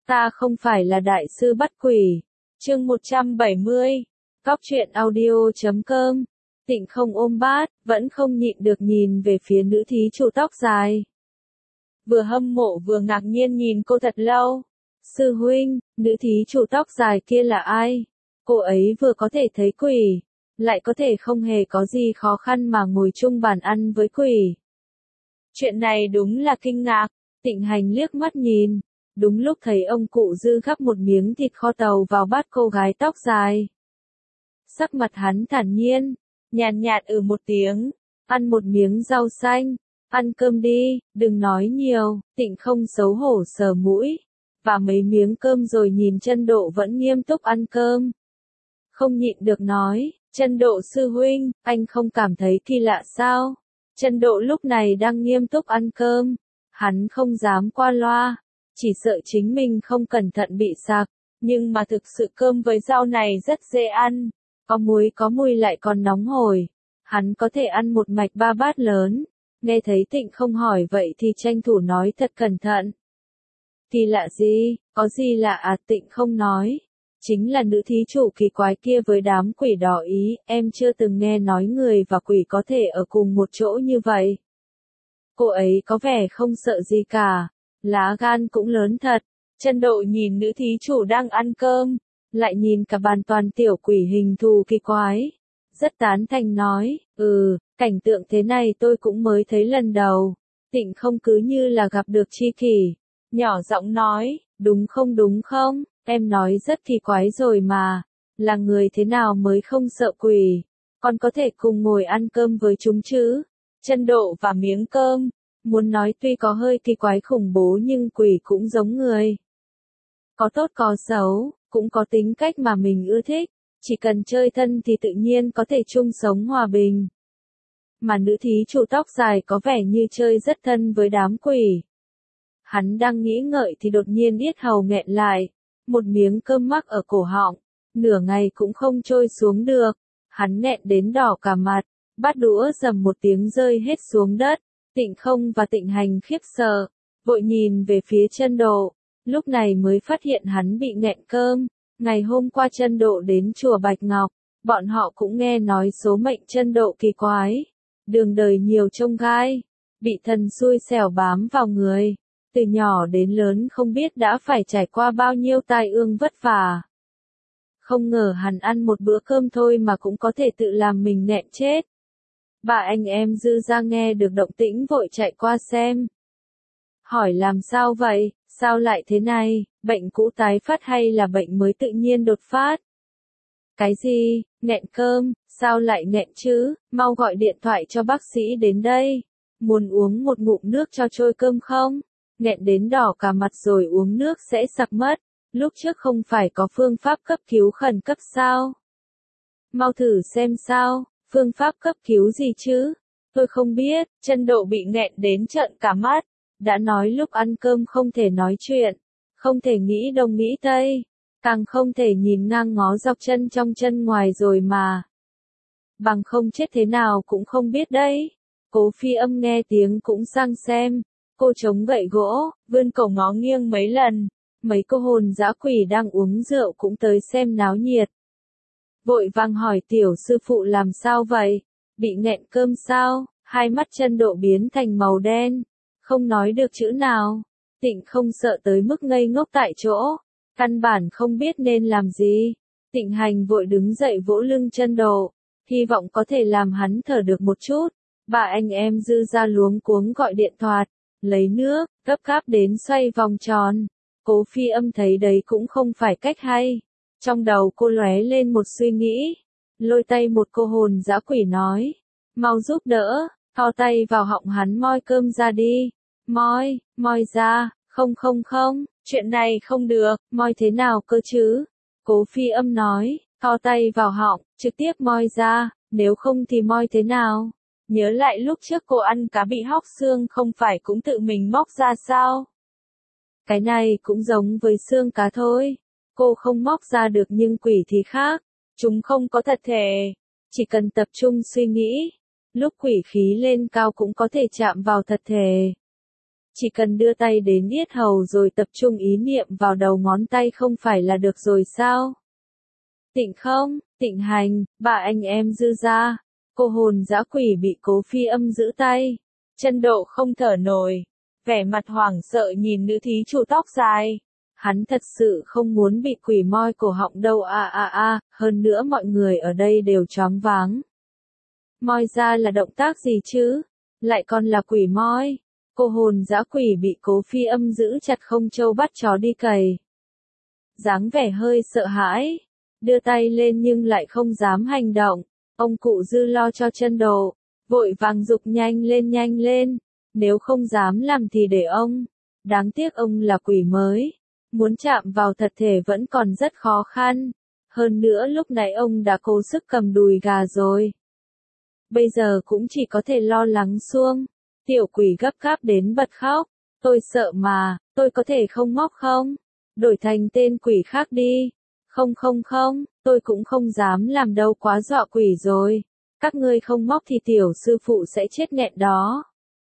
Ta không phải là đại sư bắt quỷ. Chương 170. Cóc truyện audio.com. Tịnh không ôm bát, vẫn không nhịn được nhìn về phía nữ thí chủ tóc dài. Vừa hâm mộ vừa ngạc nhiên nhìn cô thật lâu. Sư huynh, nữ thí chủ tóc dài kia là ai? Cô ấy vừa có thể thấy quỷ, lại có thể không hề có gì khó khăn mà ngồi chung bàn ăn với quỷ. Chuyện này đúng là kinh ngạc. Tịnh Hành liếc mắt nhìn, đúng lúc thấy ông cụ Dư gắp một miếng thịt kho tàu vào bát cô gái tóc dài. Sắc mặt hắn thản nhiên, nhàn nhạt một tiếng, ăn một miếng rau xanh, ăn cơm đi, đừng nói nhiều. Tịnh không xấu hổ sờ mũi, và mấy miếng cơm rồi nhìn Chân Độ vẫn nghiêm túc ăn cơm. Không nhịn được nói, Chân Độ sư huynh, anh không cảm thấy kỳ lạ sao? Chân Độ lúc này đang nghiêm túc ăn cơm, hắn không dám qua loa, chỉ sợ chính mình không cẩn thận bị sặc, nhưng mà thực sự cơm với rau này rất dễ ăn, có muối có mùi lại còn nóng hổi, hắn có thể ăn một mạch 3 bát lớn. Nghe thấy Tịnh không hỏi vậy thì tranh thủ nói thật cẩn thận. Kỳ lạ gì, có gì lạ à? Tịnh không nói. Chính là nữ thí chủ kỳ quái kia với đám quỷ đỏ ý, em chưa từng nghe nói người và quỷ có thể ở cùng một chỗ như vậy. Cô ấy có vẻ không sợ gì cả, lá gan cũng lớn thật. Chân Độ nhìn nữ thí chủ đang ăn cơm, lại nhìn cả bàn toàn tiểu quỷ hình thù kỳ quái. Rất tán thành nói, cảnh tượng thế này tôi cũng mới thấy lần đầu. Tịnh không cứ như là gặp được tri kỷ, nhỏ giọng nói, đúng không, em nói rất kỳ quái rồi mà, là người thế nào mới không sợ quỷ, còn có thể cùng ngồi ăn cơm với chúng chứ. Chân Độ và miếng cơm, muốn nói tuy có hơi kỳ quái khủng bố nhưng quỷ cũng giống người. Có tốt có xấu, cũng có tính cách mà mình ưa thích, chỉ cần chơi thân thì tự nhiên có thể chung sống hòa bình. Mà nữ thí chủ tóc dài có vẻ như chơi rất thân với đám quỷ. Hắn đang nghĩ ngợi thì đột nhiên yết hầu nghẹn lại, một miếng cơm mắc ở cổ họng, nửa ngày cũng không trôi xuống được, hắn nghẹn đến đỏ cả mặt, bát đũa rầm một tiếng rơi hết xuống đất. Tịnh không và Tịnh Hành khiếp sợ, vội nhìn về phía Chân Độ, lúc này mới phát hiện hắn bị nghẹn cơm. Ngày hôm qua Chân Độ đến chùa Bạch Ngọc, bọn họ cũng nghe nói số mệnh Chân Độ kỳ quái, đường đời nhiều chông gai, bị thần xui xẻo bám vào người, từ nhỏ đến lớn không biết đã phải trải qua bao nhiêu tai ương vất vả. Không ngờ hắn ăn một bữa cơm thôi mà cũng có thể tự làm mình nghẹn chết. Bà anh em Dư ra nghe được động tĩnh vội chạy qua xem. Hỏi làm sao vậy, sao lại thế này, bệnh cũ tái phát hay là bệnh mới tự nhiên đột phát? Cái gì, nghẹn cơm, sao lại nghẹn chứ, mau gọi điện thoại cho bác sĩ đến đây. Muốn uống một ngụm nước cho trôi cơm không? Nghẹn đến đỏ cả mặt rồi uống nước sẽ sặc mất, lúc trước không phải có phương pháp cấp cứu khẩn cấp sao? Mau thử xem sao. Phương pháp cấp cứu gì chứ? Tôi không biết. Chân Độ bị nghẹn đến trợn cả mắt. Đã nói lúc ăn cơm không thể nói chuyện, không thể nghĩ đông nghĩ tây, càng không thể nhìn ngang ngó dọc chân trong chân ngoài rồi mà. Bằng không chết thế nào cũng không biết đấy. Cố Phi Âm nghe tiếng cũng sang xem. Cô chống gậy gỗ, vươn cổ ngó nghiêng mấy lần. Mấy cô hồn dã quỷ đang uống rượu cũng tới xem náo nhiệt. Vội vàng hỏi tiểu sư phụ làm sao vậy? Bị nghẹn cơm sao? Hai mắt Chân Độ biến thành màu đen, không nói được chữ nào. Tịnh không sợ tới mức ngây ngốc tại chỗ, căn bản không biết nên làm gì. Tịnh Hành vội đứng dậy vỗ lưng Chân Độ, hy vọng có thể làm hắn thở được một chút. Bà anh em Dư ra luống cuống gọi điện thoại, lấy nước, gấp gáp đến xoay vòng tròn. Cố Phi Âm thấy đấy cũng không phải cách hay. Trong đầu cô lóe lên một suy nghĩ, lôi tay một cô hồn dã quỷ nói, mau giúp đỡ, thò tay vào họng hắn moi cơm ra đi, moi ra, không, chuyện này không được, moi thế nào cơ chứ? Cố Phi Âm nói, thò tay vào họng, trực tiếp moi ra, nếu không thì moi thế nào? Nhớ lại lúc trước cô ăn cá bị hóc xương không phải cũng tự mình móc ra sao? Cái này cũng giống với xương cá thôi. Cô không móc ra được nhưng quỷ thì khác, chúng không có thật thể, chỉ cần tập trung suy nghĩ, lúc quỷ khí lên cao cũng có thể chạm vào thật thể. chỉ cần đưa tay đến yết hầu rồi tập trung ý niệm vào đầu ngón tay không phải là được rồi sao? Tịnh không, Tịnh Hành, ba anh em Dư gia, cô hồn dã quỷ bị Cố Phi Âm giữ tay, Chân Độ không thở nổi, vẻ mặt hoảng sợ nhìn nữ thí chủ tóc dài. Hắn thật sự không muốn bị quỷ moi cổ họng đâu hơn nữa mọi người ở đây đều choáng váng. Moi ra là động tác gì chứ? Lại còn là quỷ moi. Cô hồn dã quỷ bị Cố Phi Âm giữ chặt không trâu bắt chó đi cày. Dáng vẻ hơi sợ hãi, đưa tay lên nhưng lại không dám hành động. Ông cụ Dư lo cho Chân Độ, vội vàng giục nhanh lên, nếu không dám làm thì để ông. Đáng tiếc ông là quỷ mới, muốn chạm vào thật thể vẫn còn rất khó khăn. Hơn nữa lúc nãy ông đã cố sức cầm đùi gà rồi. Bây giờ cũng chỉ có thể lo lắng xuông. Tiểu quỷ gấp gáp đến bật khóc. Tôi sợ mà, tôi có thể không móc không? Đổi thành tên quỷ khác đi. Không, tôi cũng không dám làm đâu, quá dọa quỷ rồi. Các ngươi không móc thì tiểu sư phụ sẽ chết nghẹn đó.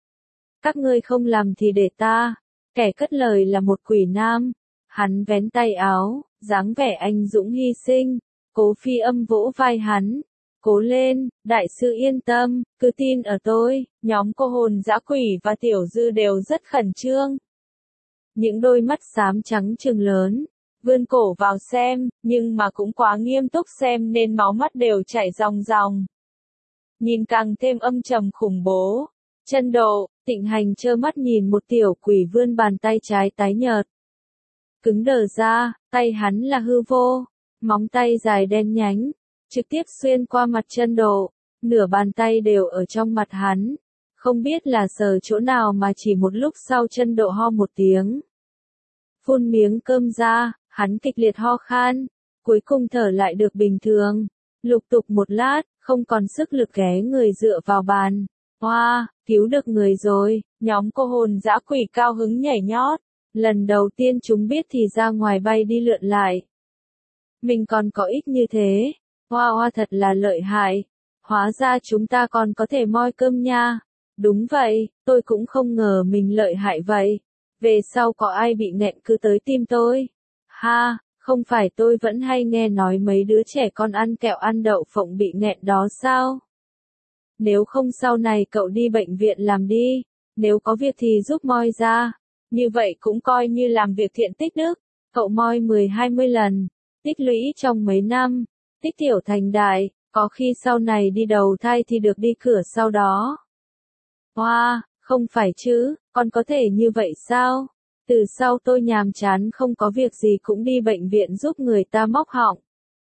Các ngươi không làm thì để ta. Kẻ cất lời là một quỷ nam. Hắn vén tay áo, dáng vẻ anh dũng hy sinh. Cố Phi Âm vỗ vai hắn. Cố lên, đại sư yên tâm, cứ tin ở tôi. Nhóm cô hồn dã quỷ và tiểu Dư đều rất khẩn trương. Những đôi mắt xám trắng trừng lớn, vươn cổ vào xem, nhưng mà cũng quá nghiêm túc xem nên máu mắt đều chảy ròng ròng. Nhìn càng thêm âm trầm khủng bố. Chân Độ, Tịnh Hành trơ mắt nhìn một tiểu quỷ vươn bàn tay trái tái nhợt. Cứng đờ ra, tay hắn là hư vô, móng tay dài đen nhánh, trực tiếp xuyên qua mặt Chân Độ, nửa bàn tay đều ở trong mặt hắn. Không biết là sờ chỗ nào mà chỉ một lúc sau Chân Độ ho một tiếng. Phun miếng cơm ra, hắn kịch liệt ho khan, cuối cùng thở lại được bình thường. Lục tục một lát, không còn sức lực ghé người dựa vào bàn. Hoa, cứu được người rồi, nhóm cô hồn dã quỷ cao hứng nhảy nhót. Lần đầu tiên chúng biết thì ra ngoài bay đi lượn lại. Mình còn có ích như thế. Hoa thật là lợi hại. Hóa ra chúng ta còn có thể moi cơm nha. Đúng vậy, tôi cũng không ngờ mình lợi hại vậy. Về sau có ai bị nghẹn cứ tới tim tôi. Ha, không phải tôi vẫn hay nghe nói mấy đứa trẻ con ăn kẹo ăn đậu phộng bị nghẹn đó sao? Nếu không sau này cậu đi bệnh viện làm đi. Nếu có việc thì giúp moi ra. Như vậy cũng coi như làm việc thiện tích đức. Cậu moi 10-20 lần. Tích lũy trong mấy năm. Tích tiểu thành đại. Có khi sau này đi đầu thai thì được đi cửa sau đó. Hoa, không phải chứ, con có thể như vậy sao? Từ sau tôi nhàm chán không có việc gì cũng đi bệnh viện giúp người ta móc họng.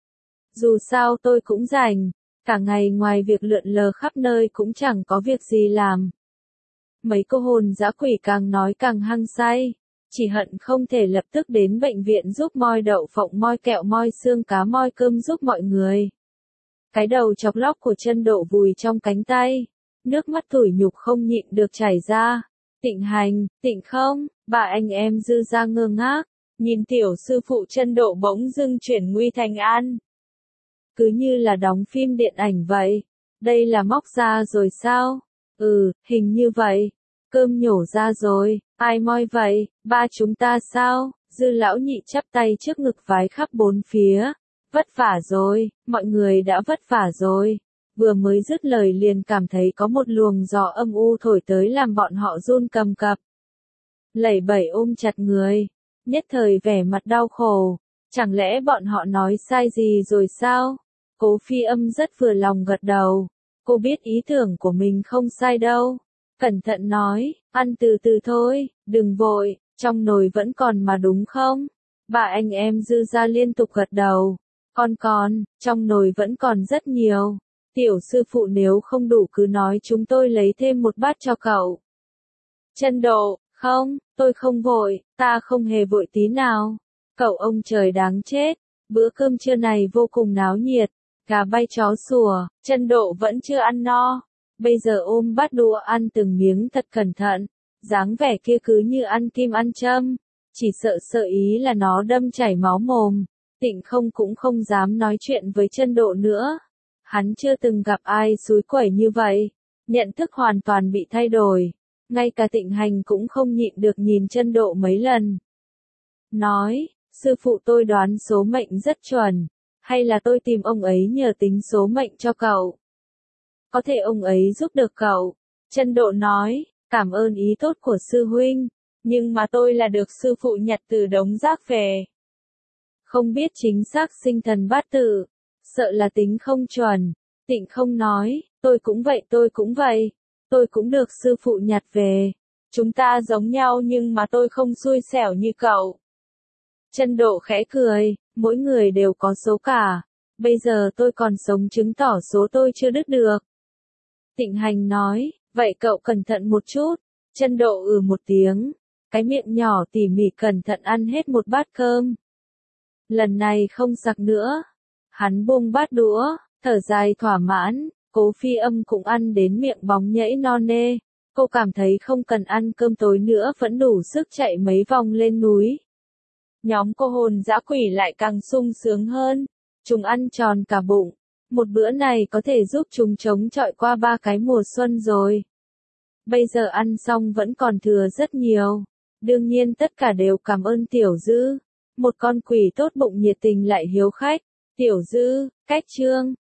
Dù sao tôi cũng rảnh, cả ngày ngoài việc lượn lờ khắp nơi cũng chẳng có việc gì làm. Mấy cô hồn dã quỷ càng nói càng hăng say, chỉ hận không thể lập tức đến bệnh viện giúp moi đậu phộng, moi kẹo, moi xương cá, moi cơm giúp mọi người. Cái đầu chọc lóc của Chân Độ vùi trong cánh tay, nước mắt tủi nhục không nhịn được chảy ra. Tịnh Hành, Tịnh không, ba anh em Dư gia ngơ ngác, nhìn tiểu sư phụ Chân Độ bỗng dưng chuyển nguy thành an. Cứ như là đóng phim điện ảnh vậy. Đây là móc ra rồi sao? Hình như vậy. Cơm nhổ ra rồi, ai moi vậy? Ba chúng ta sao? Dư lão nhị chắp tay trước ngực vái khắp bốn phía. Vất vả rồi, mọi người đã vất vả rồi. Vừa mới dứt lời liền cảm thấy có một luồng gió âm u thổi tới làm bọn họ run cầm cập. Lẩy bẩy ôm chặt người, nhất thời vẻ mặt đau khổ. Chẳng lẽ bọn họ nói sai gì rồi sao? Cố Phi Âm rất vừa lòng gật đầu. Cô biết ý tưởng của mình không sai đâu. Cẩn thận nói, ăn từ từ thôi, đừng vội, trong nồi vẫn còn mà đúng không? Ba anh em Dư gia liên tục gật đầu. Còn, trong nồi vẫn còn rất nhiều. Tiểu sư phụ nếu không đủ cứ nói chúng tôi lấy thêm một bát cho cậu. Chân Độ, không, tôi không vội, ta không hề vội tí nào. Cậu ông trời đáng chết, bữa cơm trưa này vô cùng náo nhiệt, gà bay chó sủa, Chân Độ vẫn chưa ăn no. Bây giờ ôm bát đũa ăn từng miếng thật cẩn thận, dáng vẻ kia cứ như ăn kim ăn châm, chỉ sợ ý là nó đâm chảy máu mồm. Tịnh không cũng không dám nói chuyện với Chân Độ nữa. Hắn chưa từng gặp ai xúi quẩy như vậy, nhận thức hoàn toàn bị thay đổi. Ngay cả Tịnh Hành cũng không nhịn được nhìn Chân Độ mấy lần. Nói, sư phụ tôi đoán số mệnh rất chuẩn, hay là tôi tìm ông ấy nhờ tính số mệnh cho cậu? Có thể ông ấy giúp được cậu. Chân Độ nói, cảm ơn ý tốt của sư huynh, nhưng mà tôi là được sư phụ nhặt từ đống rác về. Không biết chính xác sinh thần bát tự, sợ là tính không chuẩn. Tịnh Không nói, tôi cũng vậy, tôi cũng được sư phụ nhặt về. Chúng ta giống nhau nhưng mà tôi không xui xẻo như cậu. Chân Độ khẽ cười, mỗi người đều có số cả. Bây giờ tôi còn sống chứng tỏ số tôi chưa đứt được. Tịnh Hành nói, vậy cậu cẩn thận một chút. Chân Độ một tiếng, cái miệng nhỏ tỉ mỉ cẩn thận ăn hết một bát cơm. Lần này không sặc nữa. Hắn buông bát đũa, thở dài thỏa mãn, Cố Phi Âm cũng ăn đến miệng bóng nhảy non nê. Cô cảm thấy không cần ăn cơm tối nữa vẫn đủ sức chạy mấy vòng lên núi. Nhóm cô hồn dã quỷ lại càng sung sướng hơn. Chúng ăn tròn cả bụng. Một bữa này có thể giúp chúng chống chọi qua 3 cái mùa xuân rồi. Bây giờ ăn xong vẫn còn thừa rất nhiều. Đương nhiên tất cả đều cảm ơn Tiểu Dư. Một con quỷ tốt bụng nhiệt tình lại hiếu khách. Tiểu Dư, cách chương.